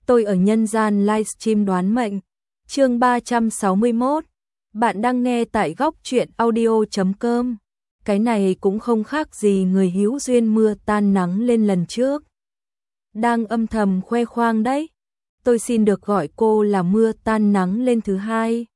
Tôi ở nhân gian livestream đoán mệnh. Chương 361. Bạn đang nghe tại góc truyện audio.com. Cái này cũng không khác gì người hữu duyên mưa tan nắng lên lần trước. Đang âm thầm khoe khoang đấy. Tôi xin được gọi cô là mưa tan nắng lên thứ hai.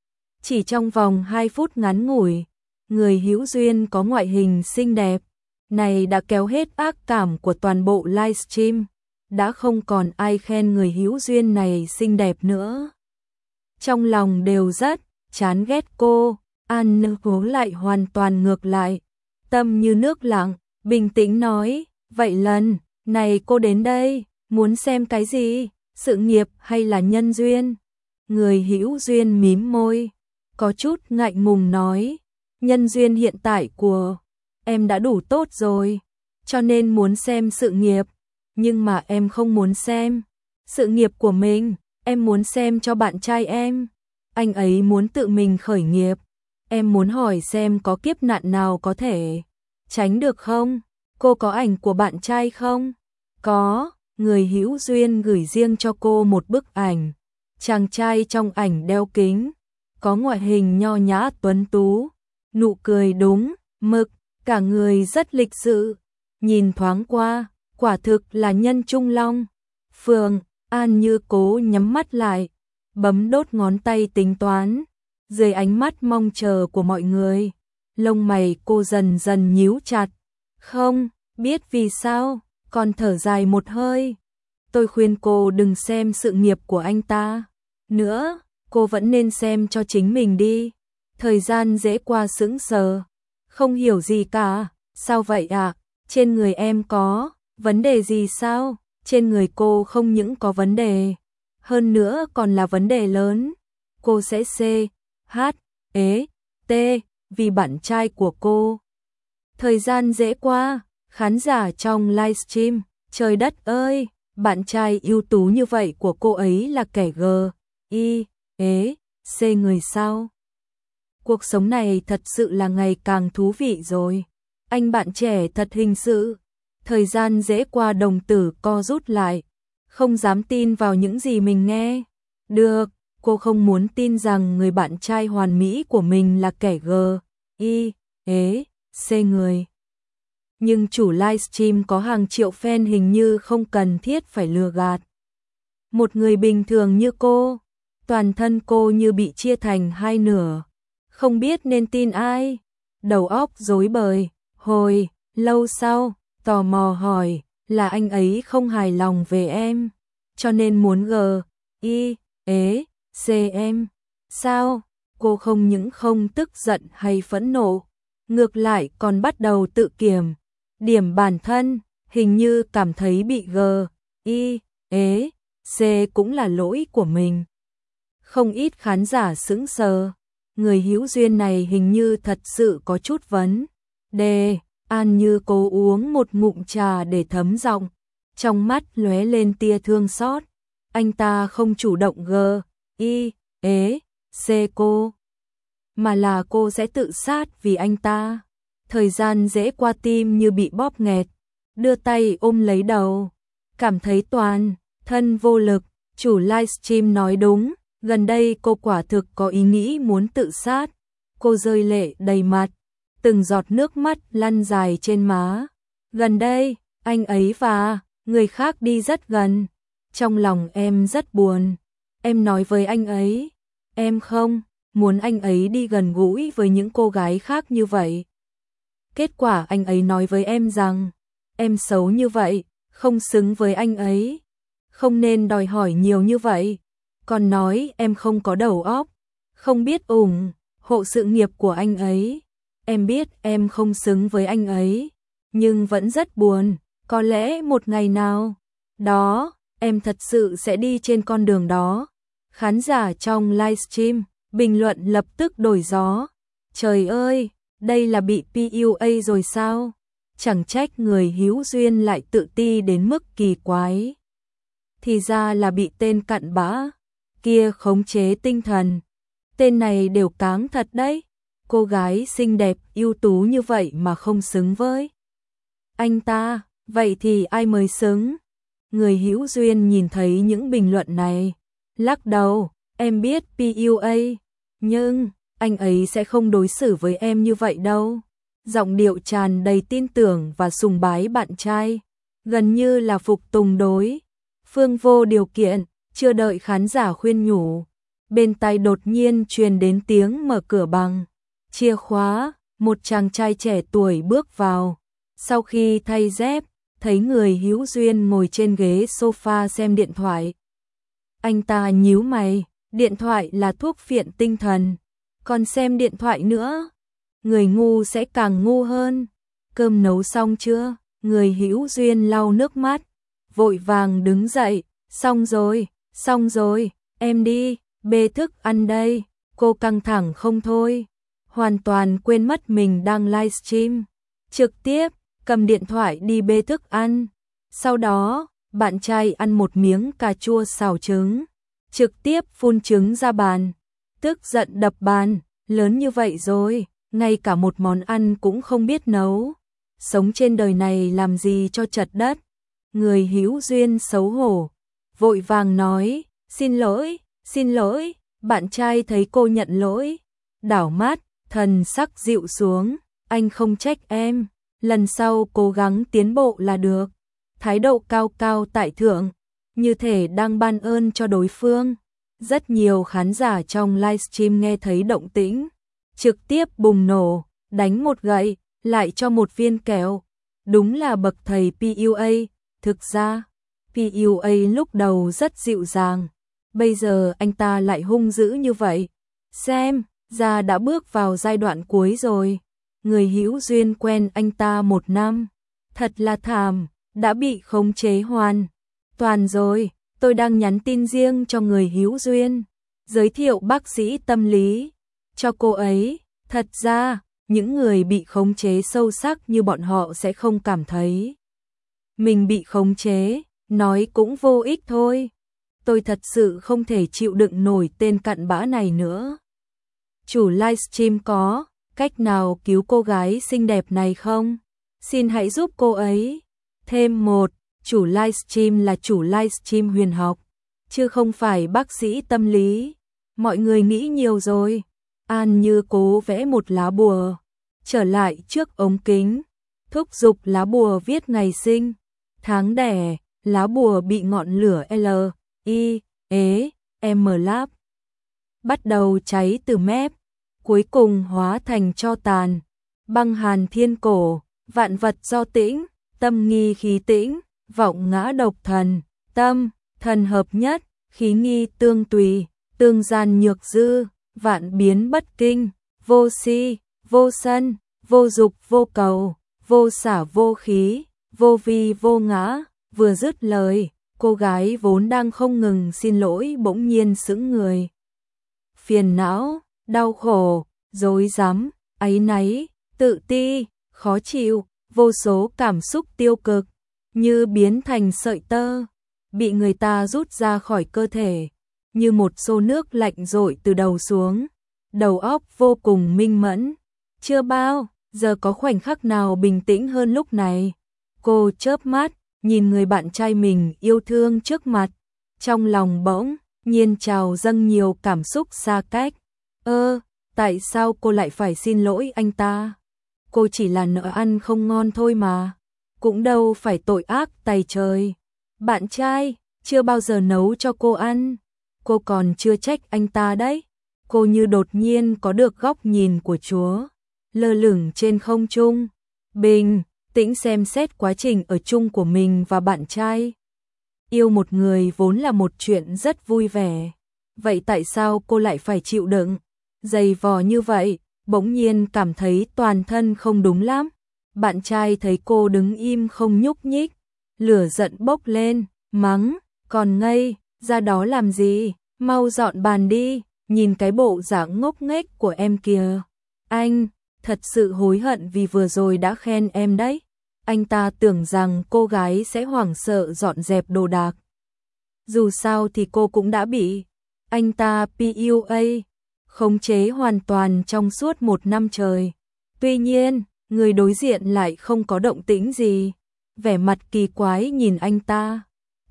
Chỉ trong vòng 2 phút ngắn ngủi, người hữu duyên có ngoại hình xinh đẹp này đã kéo hết ác cảm của toàn bộ livestream. Đã không còn ai khen người hữu duyên này xinh đẹp nữa. Trong lòng đều rất chán ghét cô. An Cố lại hoàn toàn ngược lại, tâm như nước lặng, bình tĩnh nói, vậy lần này cô đến đây, muốn xem cái gì, sự nghiệp hay là nhân duyên? Người hữu duyên mím môi, có chút ngại ngùng nói, nhân duyên hiện tại của em đã đủ tốt rồi, cho nên muốn xem sự nghiệp, nhưng mà em không muốn xem sự nghiệp của mình, em muốn xem cho bạn trai em, anh ấy muốn tự mình khởi nghiệp. Em muốn hỏi xem có kiếp nạn nào có thể tránh được không? Cô có ảnh của bạn trai không? Có, người hữu duyên gửi riêng cho cô một bức ảnh. Chàng trai trong ảnh đeo kính, có ngoại hình nho nhã tuấn tú, nụ cười đúng mực, cả người rất lịch sự. Nhìn thoáng qua, quả thực là nhân trung long. Phượng, An Như Cố nhắm mắt lại, bấm đốt ngón tay tính toán. Dưới ánh mắt mong chờ của mọi người, lông mày cô dần dần nhíu chặt. Không biết vì sao, còn thở dài một hơi. Tôi khuyên cô đừng xem sự nghiệp của anh ta nữa, cô vẫn nên xem cho chính mình đi. Thời gian dễ qua sững sờ, không hiểu gì cả. Sao vậy ạ? Trên người em có vấn đề gì sao? Trên người cô không những có vấn đề, hơn nữa còn là vấn đề lớn. Cô sẽ T vì bạn trai của cô. Thời gian dễ qua, khán giả trong livestream, trời đất ơi, bạn trai ưu tú như vậy của cô ấy là kẻ người sao? Cuộc sống này thật sự là ngày càng thú vị rồi. Anh bạn trẻ thật hình sự. Thời gian dễ qua đồng tử co rút lại, không dám tin vào những gì mình nghe. Được. Cô không muốn tin rằng người bạn trai hoàn mỹ của mình là kẻ người. Nhưng chủ livestream có hàng triệu fan hình như không cần thiết phải lừa gạt. Một người bình thường như cô, toàn thân cô như bị chia thành hai nửa. Không biết nên tin ai. Đầu óc rối bời. Hồi lâu sau, tò mò hỏi, là anh ấy không hài lòng về em, cho nên muốn em. Sao? Cô không những không tức giận hay phẫn nộ, ngược lại còn bắt đầu tự kiểm điểm bản thân, hình như cảm thấy bị cũng là lỗi của mình. Không ít khán giả sững sờ, người hữu duyên này hình như thật sự có chút vấn đề. An Như Cố uống một ngụm trà để thấm giọng, trong mắt lóe lên tia thương xót. Anh ta không chủ động cô, mà là cô sẽ tự sát vì anh ta. Thời gian dễ qua tim như bị bóp nghẹt, đưa tay ôm lấy đầu, cảm thấy toàn thân vô lực. Chủ livestream nói đúng, gần đây cô quả thực có ý nghĩ muốn tự sát. Cô rơi lệ đầy mặt, từng giọt nước mắt lăn dài trên má. Gần đây, anh ấy và người khác đi rất gần. Trong lòng em rất buồn. Em nói với anh ấy, em không muốn anh ấy đi gần gũi với những cô gái khác như vậy. Kết quả anh ấy nói với em rằng, em xấu như vậy, không xứng với anh ấy, không nên đòi hỏi nhiều như vậy. Còn nói em không có đầu óc, không biết ủng hộ sự nghiệp của anh ấy. Em biết em không xứng với anh ấy, nhưng vẫn rất buồn. Có lẽ một ngày nào đó, em thật sự sẽ đi trên con đường đó. Khán giả trong livestream, bình luận lập tức đổi gió. Trời ơi, đây là bị PUA rồi sao? Chẳng trách người hữu duyên lại tự ti đến mức kỳ quái. Thì ra là bị tên cặn bã kia khống chế tinh thần. Tên này đều cáng thật đấy. Cô gái xinh đẹp ưu tú như vậy mà không xứng với anh ta, vậy thì ai mới xứng? Người hữu duyên nhìn thấy những bình luận này, lắc đầu, em biết PUA, nhưng anh ấy sẽ không đối xử với em như vậy đâu. Giọng điệu tràn đầy tin tưởng và sùng bái bạn trai, gần như là phục tùng đối phương vô điều kiện. Chưa đợi khán giả khuyên nhủ, bên tai đột nhiên truyền đến tiếng mở cửa bằng chìa khóa. Một chàng trai trẻ tuổi bước vào, sau khi thay dép, thấy người hữu duyên ngồi trên ghế sofa xem điện thoại. Anh ta nhíu mày, điện thoại là thuốc phiện tinh thần, còn xem điện thoại nữa, người ngu sẽ càng ngu hơn. Cơm nấu xong chưa? Người hữu duyên lau nước mắt, vội vàng đứng dậy, xong rồi, em đi, bê thức ăn đây. Cô căng thẳng không thôi, hoàn toàn quên mất mình đang livestream, trực tiếp cầm điện thoại đi bê thức ăn. Sau đó, bạn trai ăn một miếng cà chua xào trứng, trực tiếp phun trứng ra bàn, tức giận đập bàn, lớn như vậy rồi, ngay cả một món ăn cũng không biết nấu, sống trên đời này làm gì cho chật đất. Người hữu duyên xấu hổ, vội vàng nói, xin lỗi, bạn trai thấy cô nhận lỗi, đảo mắt, thần sắc dịu xuống, anh không trách em, lần sau cố gắng tiến bộ là được. Thái độ cao cao tại thượng, như thể đang ban ơn cho đối phương. Rất nhiều khán giả trong livestream nghe thấy động tĩnh, trực tiếp bùng nổ, đánh một gậy, lại cho một viên kẹo. Đúng là bậc thầy PUA. Thực ra, PUA lúc đầu rất dịu dàng, bây giờ anh ta lại hung dữ như vậy. Xem ra đã bước vào giai đoạn cuối rồi. Người hữu duyên quen anh ta 1 năm, thật là thảm, đã bị khống chế hoàn toàn rồi. Tôi đang nhắn tin riêng cho người hữu duyên, giới thiệu bác sĩ tâm lý cho cô ấy. Thật ra, những người bị khống chế sâu sắc như bọn họ sẽ không cảm thấy mình bị khống chế, nói cũng vô ích thôi. Tôi thật sự không thể chịu đựng nổi tên cặn bã này nữa. Chủ livestream có cách nào cứu cô gái xinh đẹp này không? Xin hãy giúp cô ấy. Thêm một, chủ livestream là chủ livestream huyền học, chứ không phải bác sĩ tâm lý. Mọi người nghĩ nhiều rồi. An Như cố vẽ một lá bùa, trở lại trước ống kính, thúc giục lá bùa viết ngày sinh, tháng đẻ. Lá bùa bị ngọn lửa L.I.E.M lap bắt đầu cháy từ mép, cuối cùng hóa thành tro tàn. Băng hàn thiên cổ, vạn vật do tĩnh, tâm nghi khí tĩnh, vọng ngã độc thần, tâm, thần hợp nhất, khí nghi tương tùy, tương gian nhược dư, vạn biến bất kinh, vô si, vô sân, vô dục vô cầu, vô xả vô khí, vô vi vô ngã. Vừa dứt lời, cô gái vốn đang không ngừng xin lỗi bỗng nhiên sững người. Phiền não, đau khổ, rối rắm, áy náy, tự ti, khó chịu, vô số cảm xúc tiêu cực, như biến thành sợi tơ, bị người ta rút ra khỏi cơ thể, như một xô nước lạnh dội từ đầu xuống. Đầu óc vô cùng minh mẫn, chưa bao giờ có khoảnh khắc nào bình tĩnh hơn lúc này. Cô chớp mắt, nhìn người bạn trai mình yêu thương trước mặt, trong lòng bỗng nhiên trào dâng nhiều cảm xúc xa cách. Tại sao cô lại phải xin lỗi anh ta? Cô chỉ là nợ ăn không ngon thôi mà, cũng đâu phải tội ác tày trời. Bạn trai chưa bao giờ nấu cho cô ăn, cô còn chưa trách anh ta đấy. Cô như đột nhiên có được góc nhìn của Chúa, lơ lửng trên không trung, bình tĩnh xem xét quá trình ở chung của mình và bạn trai. Yêu một người vốn là một chuyện rất vui vẻ, vậy tại sao cô lại phải chịu đựng dày vò như vậy? Bỗng nhiên cảm thấy toàn thân không đúng lắm. Bạn trai thấy cô đứng im không nhúc nhích, lửa giận bốc lên, mắng, còn ngây ra đó làm gì, mau dọn bàn đi, nhìn cái bộ dạng ngốc nghếch của em kìa. Anh thật sự hối hận vì vừa rồi đã khen em đấy. Anh ta tưởng rằng cô gái sẽ hoảng sợ dọn dẹp đồ đạc. Dù sao thì cô cũng đã bị anh ta PUA, khống chế hoàn toàn trong suốt 1 năm trời. Tuy nhiên, người đối diện lại không có động tĩnh gì, vẻ mặt kỳ quái nhìn anh ta.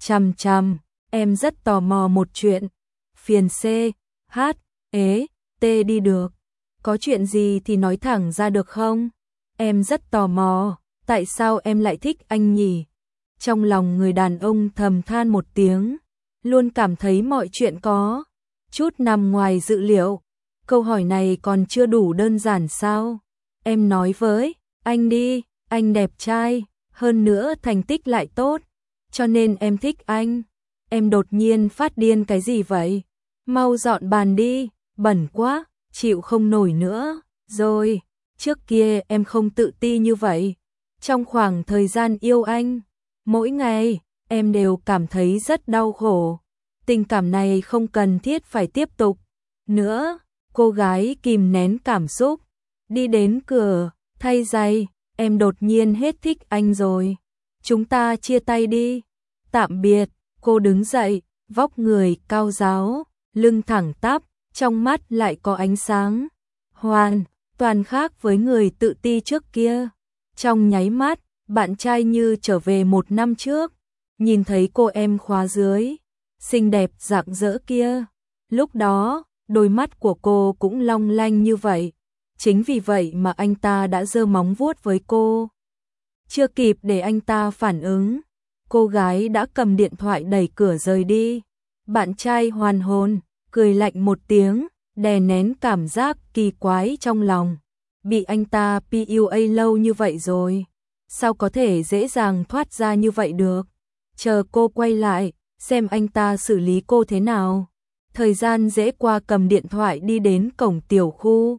chằm chằm, em rất tò mò một chuyện. Phiền C, H, ế, T đi được. Có chuyện gì thì nói thẳng ra được không? Em rất tò mò, tại sao em lại thích anh nhỉ? Trong lòng người đàn ông thầm than một tiếng, luôn cảm thấy mọi chuyện có chút nằm ngoài dự liệu. Câu hỏi này còn chưa đủ đơn giản sao? Em nói với anh đi, anh đẹp trai, hơn nữa thành tích lại tốt, cho nên em thích anh. Em đột nhiên phát điên cái gì vậy? Mau dọn bàn đi, bẩn quá, chịu không nổi nữa. Rồi, trước kia em không tự ti như vậy. Trong khoảng thời gian yêu anh, mỗi ngày, em đều cảm thấy rất đau khổ. Tình cảm này không cần thiết phải tiếp tục nữa. Cô gái kìm nén cảm xúc, đi đến cửa, thay giày, em đột nhiên hết thích anh rồi. Chúng ta chia tay đi. Tạm biệt, cô đứng dậy, vóc người cao ráo, lưng thẳng tắp, trong mắt lại có ánh sáng. Hoàn toàn khác với người tự ti trước kia. Trong nháy mắt, bạn trai như trở về 1 năm trước, nhìn thấy cô em khóa dưới, xinh đẹp rạng rỡ kia. Lúc đó, đôi mắt của cô cũng long lanh như vậy. Chính vì vậy mà anh ta đã giơ móng vuốt với cô. Chưa kịp để anh ta phản ứng, cô gái đã cầm điện thoại đẩy cửa rời đi. Bạn trai hoàn hồn, cười lạnh một tiếng, đè nén cảm giác kỳ quái trong lòng. Bị anh ta PUA lâu như vậy rồi, sao có thể dễ dàng thoát ra như vậy được? Chờ cô quay lại, xem anh ta xử lý cô thế nào. Thời gian dễ qua, cầm điện thoại đi đến cổng tiểu khu.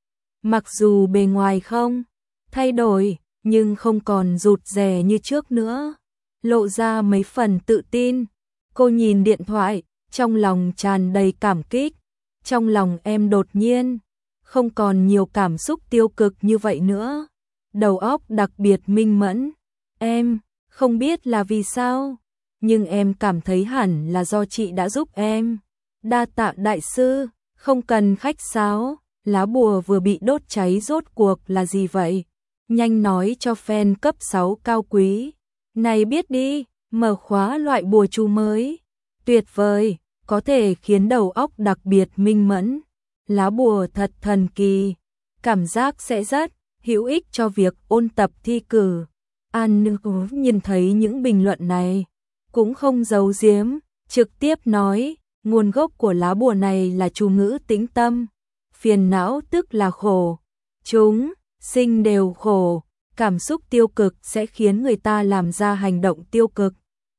Mặc dù bề ngoài không thay đổi, nhưng không còn rụt rè như trước nữa, lộ ra mấy phần tự tin. Cô nhìn điện thoại, trong lòng tràn đầy cảm kích. Trong lòng em đột nhiên không còn nhiều cảm xúc tiêu cực như vậy nữa. Đầu óc đặc biệt minh mẫn. Em không biết là vì sao, nhưng em cảm thấy hẳn là do chị đã giúp em. Đa tạ đại sư, không cần khách sáo. Lá bùa vừa bị đốt cháy rốt cuộc là gì vậy? Nhanh nói cho fan cấp 6 cao quý này biết đi, mở khóa loại bùa chú mới. Tuyệt vời, có thể khiến đầu óc đặc biệt minh mẫn. Lá bùa thật thần kỳ, cảm giác sẽ rất hữu ích cho việc ôn tập thi cử. An Nữ nhìn thấy những bình luận này, cũng không giấu giếm, trực tiếp nói, nguồn gốc của lá bùa này là chú ngữ tĩnh tâm. Phiền não tức là khổ, chúng sinh đều khổ, cảm xúc tiêu cực sẽ khiến người ta làm ra hành động tiêu cực.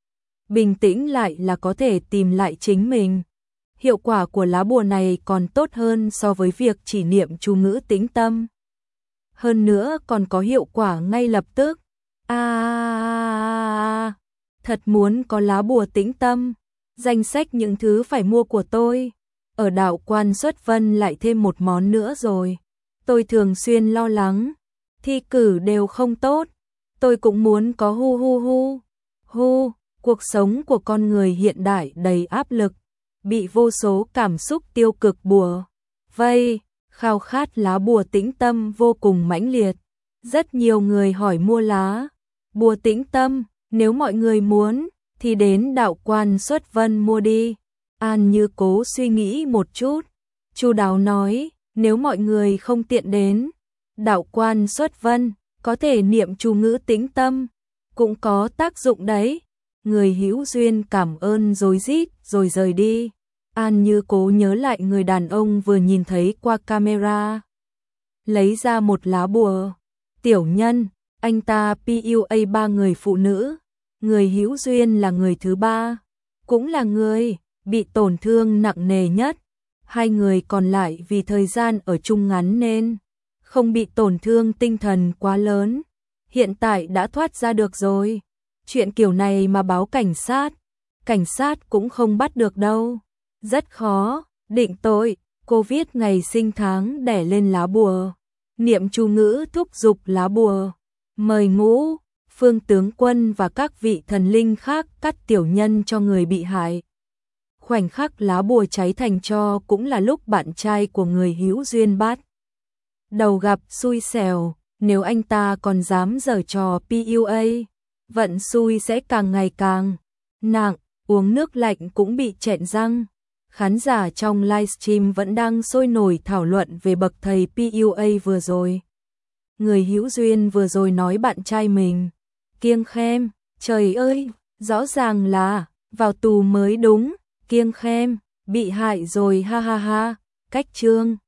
Bình tĩnh lại là có thể tìm lại chính mình. Hiệu quả của lá bùa này còn tốt hơn so với việc chỉ niệm chú ngữ tĩnh tâm. Hơn nữa còn có hiệu quả ngay lập tức. Thật muốn có lá bùa tĩnh tâm. Danh sách những thứ phải mua của tôi ở đạo quan Xuất Vân lại thêm một món nữa rồi. Tôi thường xuyên lo lắng, thi cử đều không tốt. Tôi cũng muốn có hu. Cuộc sống của con người hiện đại đầy áp lực, bị vô số cảm xúc tiêu cực bùa vây, khao khát lá bùa tĩnh tâm vô cùng mãnh liệt. Rất nhiều người hỏi mua lá bùa tĩnh tâm, nếu mọi người muốn thì đến đạo quan Xuất Vân mua đi. An Như cố suy nghĩ một chút, chu đáo nói, nếu mọi người không tiện đến đạo quan Xuất Vân, có thể niệm chú ngữ tĩnh tâm, cũng có tác dụng đấy. Người hữu duyên cảm ơn rối rít rồi rời đi. An Như cố nhớ lại người đàn ông vừa nhìn thấy qua camera, lấy ra một lá bùa. Tiểu nhân, anh ta PUA 3 người phụ nữ, người hữu duyên là người thứ 3, cũng là người bị tổn thương nặng nề nhất. 2 người còn lại vì thời gian ở chung ngắn nên không bị tổn thương tinh thần quá lớn, hiện tại đã thoát ra được rồi. Chuyện kiểu này mà báo cảnh sát cũng không bắt được đâu. Rất khó định tội. Cô viết ngày sinh tháng đẻ lên lá bùa, niệm chú ngữ thúc giục lá bùa, mời Ngũ Phương tướng quân và các vị thần linh khác cắt tiểu nhân cho người bị hại. Khoảnh khắc lá bùa cháy thành tro cũng là lúc bạn trai của người hữu duyên bắt đầu gặp xui xẻo. Nếu anh ta còn dám giở trò PUA, vận xui sẽ càng ngày càng nặng, uống nước lạnh cũng bị chẹn răng. Khán giả trong livestream vẫn đang sôi nổi thảo luận về bậc thầy PUA vừa rồi. Người hữu duyên vừa rồi nói bạn trai mình kiêng khem, trời ơi, rõ ràng là vào tù mới đúng, kiêng khem, bị hại rồi ha ha ha, cách chương.